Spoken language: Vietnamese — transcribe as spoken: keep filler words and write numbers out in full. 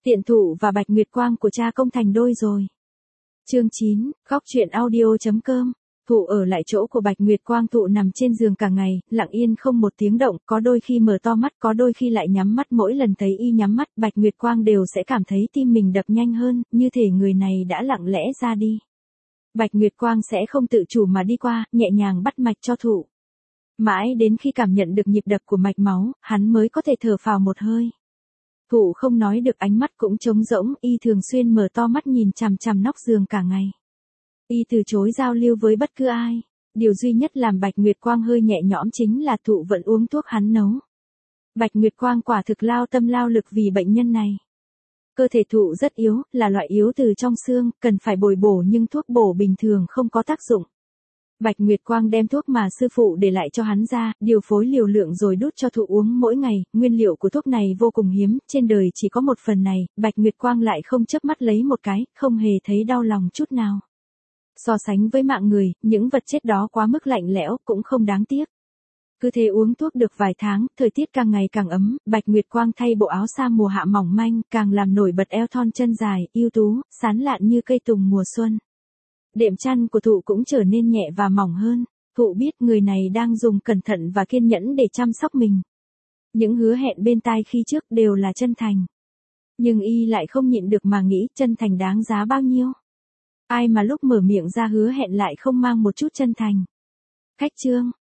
Tiện Thụ và Bạch Nguyệt Quang của cha công thành đôi rồi. Chương chín, góc truyện audio chấm com. Thụ ở lại chỗ của Bạch Nguyệt Quang. Thụ nằm trên giường cả ngày, lặng yên không một tiếng động, có đôi khi mở to mắt, có đôi khi lại nhắm mắt. Mỗi lần thấy y nhắm mắt, Bạch Nguyệt Quang đều sẽ cảm thấy tim mình đập nhanh hơn, như thể người này đã lặng lẽ ra đi. Bạch Nguyệt Quang sẽ không tự chủ mà đi qua, nhẹ nhàng bắt mạch cho Thụ. Mãi đến khi cảm nhận được nhịp đập của mạch máu, hắn mới có thể thở phào một hơi. Thụ không nói được, ánh mắt cũng trống rỗng, y thường xuyên mở to mắt nhìn chằm chằm nóc giường cả ngày. Y từ chối giao lưu với bất cứ ai. Điều duy nhất làm Bạch Nguyệt Quang hơi nhẹ nhõm chính là Thụ vẫn uống thuốc hắn nấu. Bạch Nguyệt Quang quả thực lao tâm lao lực vì bệnh nhân này. Cơ thể Thụ rất yếu, là loại yếu từ trong xương, cần phải bồi bổ nhưng thuốc bổ bình thường không có tác dụng. Bạch Nguyệt Quang đem thuốc mà sư phụ để lại cho hắn ra, điều phối liều lượng rồi đút cho Thụ uống mỗi ngày. Nguyên liệu của thuốc này vô cùng hiếm, trên đời chỉ có một phần này, Bạch Nguyệt Quang lại không chớp mắt lấy một cái, không hề thấy đau lòng chút nào. So sánh với mạng người, những vật chết đó quá mức lạnh lẽo, cũng không đáng tiếc. Cứ thế uống thuốc được vài tháng, thời tiết càng ngày càng ấm, Bạch Nguyệt Quang thay bộ áo sa mùa hạ mỏng manh, càng làm nổi bật eo thon chân dài, ưu tú, sán lạn như cây tùng mùa xuân. Đệm chăn của Thụ cũng trở nên nhẹ và mỏng hơn. Thụ biết người này đang dùng cẩn thận và kiên nhẫn để chăm sóc mình. Những hứa hẹn bên tai khi trước đều là chân thành. Nhưng y lại không nhịn được mà nghĩ chân thành đáng giá bao nhiêu. Ai mà lúc mở miệng ra hứa hẹn lại không mang một chút chân thành. Khách chương,